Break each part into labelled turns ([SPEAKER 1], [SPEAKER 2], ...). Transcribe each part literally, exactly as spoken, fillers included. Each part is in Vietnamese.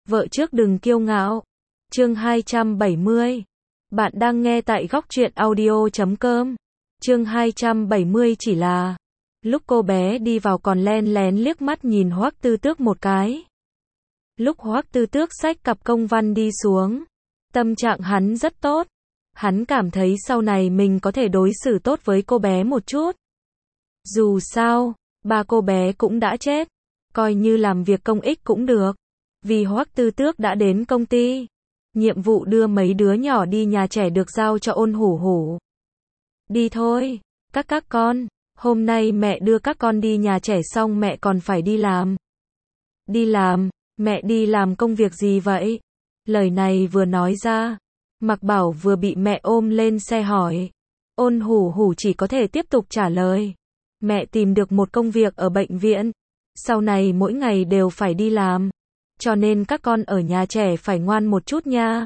[SPEAKER 1] Vợ trước đừng kiêu ngạo. Chương hai trăm bảy mươi. Bạn đang nghe tại góc truyện audio chấm com. Chương hai trăm bảy mươi chỉ là lúc cô bé đi vào còn len lén liếc mắt nhìn Hoắc Tư Tước một cái. Lúc Hoắc Tư Tước xách cặp công văn đi xuống, tâm trạng hắn rất tốt. Hắn cảm thấy sau này mình có thể đối xử tốt với cô bé một chút. Dù sao, ba cô bé cũng đã chết, coi như làm việc công ích cũng được. Vì Hoắc Tư Tước đã đến công ty, nhiệm vụ đưa mấy đứa nhỏ đi nhà trẻ được giao cho Ôn Hủ Hủ. Đi thôi, các các con, hôm nay mẹ đưa các con đi nhà trẻ xong mẹ còn phải đi làm. Đi làm? Mẹ đi làm công việc gì vậy? Lời này vừa nói ra, Mạc Bảo vừa bị mẹ ôm lên xe hỏi. Ôn Hủ Hủ chỉ có thể tiếp tục trả lời. Mẹ tìm được một công việc ở bệnh viện, sau này mỗi ngày đều phải đi làm, cho nên các con ở nhà trẻ phải ngoan một chút nha.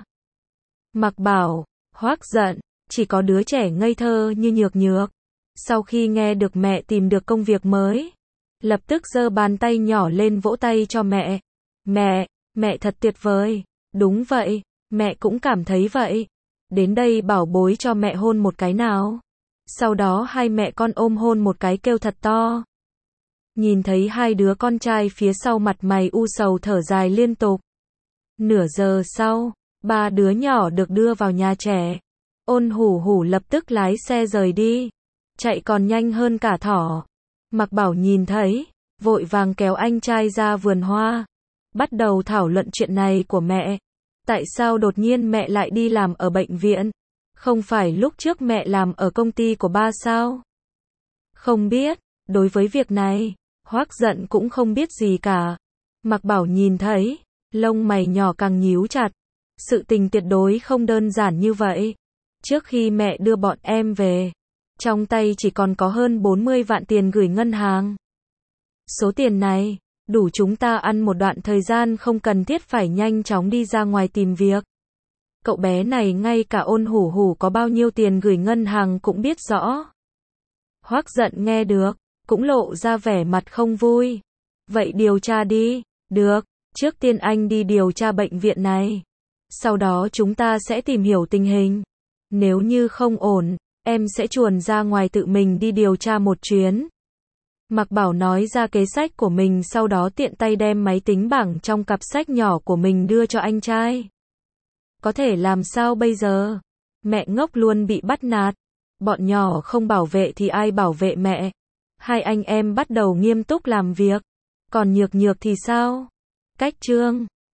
[SPEAKER 1] Mạc Bảo, Hoắc giận, chỉ có đứa trẻ ngây thơ như Nhược Nhược. Sau khi nghe được mẹ tìm được công việc mới, lập tức giơ bàn tay nhỏ lên vỗ tay cho mẹ. Mẹ, mẹ thật tuyệt vời. Đúng vậy, mẹ cũng cảm thấy vậy. Đến đây bảo bối cho mẹ hôn một cái nào. Sau đó hai mẹ con ôm hôn một cái kêu thật to. Nhìn thấy hai đứa con trai phía sau mặt mày u sầu thở dài liên tục. Nửa giờ sau, ba đứa nhỏ được đưa vào nhà trẻ. Ôn Hủ Hủ lập tức lái xe rời đi, chạy còn nhanh hơn cả thỏ. Mạc Bảo nhìn thấy, vội vàng kéo anh trai ra vườn hoa, bắt đầu thảo luận chuyện này của mẹ. Tại sao đột nhiên mẹ lại đi làm ở bệnh viện? Không phải lúc trước mẹ làm ở công ty của ba sao? Không biết, đối với việc này, Hoắc giận cũng không biết gì cả. Mạc Bảo nhìn thấy, lông mày nhỏ càng nhíu chặt. Sự tình tuyệt đối không đơn giản như vậy. Trước khi mẹ đưa bọn em về, trong tay chỉ còn có hơn bốn mươi vạn tiền gửi ngân hàng. Số tiền này, đủ chúng ta ăn một đoạn thời gian không cần thiết phải nhanh chóng đi ra ngoài tìm việc. Cậu bé này ngay cả Ôn Hủ Hủ có bao nhiêu tiền gửi ngân hàng cũng biết rõ. Hoắc giận nghe được, cũng lộ ra vẻ mặt không vui. Vậy điều tra đi. Được, trước tiên anh đi điều tra bệnh viện này. Sau đó chúng ta sẽ tìm hiểu tình hình. Nếu như không ổn, em sẽ chuồn ra ngoài tự mình đi điều tra một chuyến. Mạc Bảo nói ra kế sách của mình, sau đó tiện tay đem máy tính bảng trong cặp sách nhỏ của mình đưa cho anh trai. Có thể làm sao bây giờ? Mẹ ngốc luôn bị bắt nạt. Bọn nhỏ không bảo vệ thì ai bảo vệ mẹ? Hai anh em bắt đầu nghiêm túc làm việc. Còn Nhược Nhược thì sao? Cách chương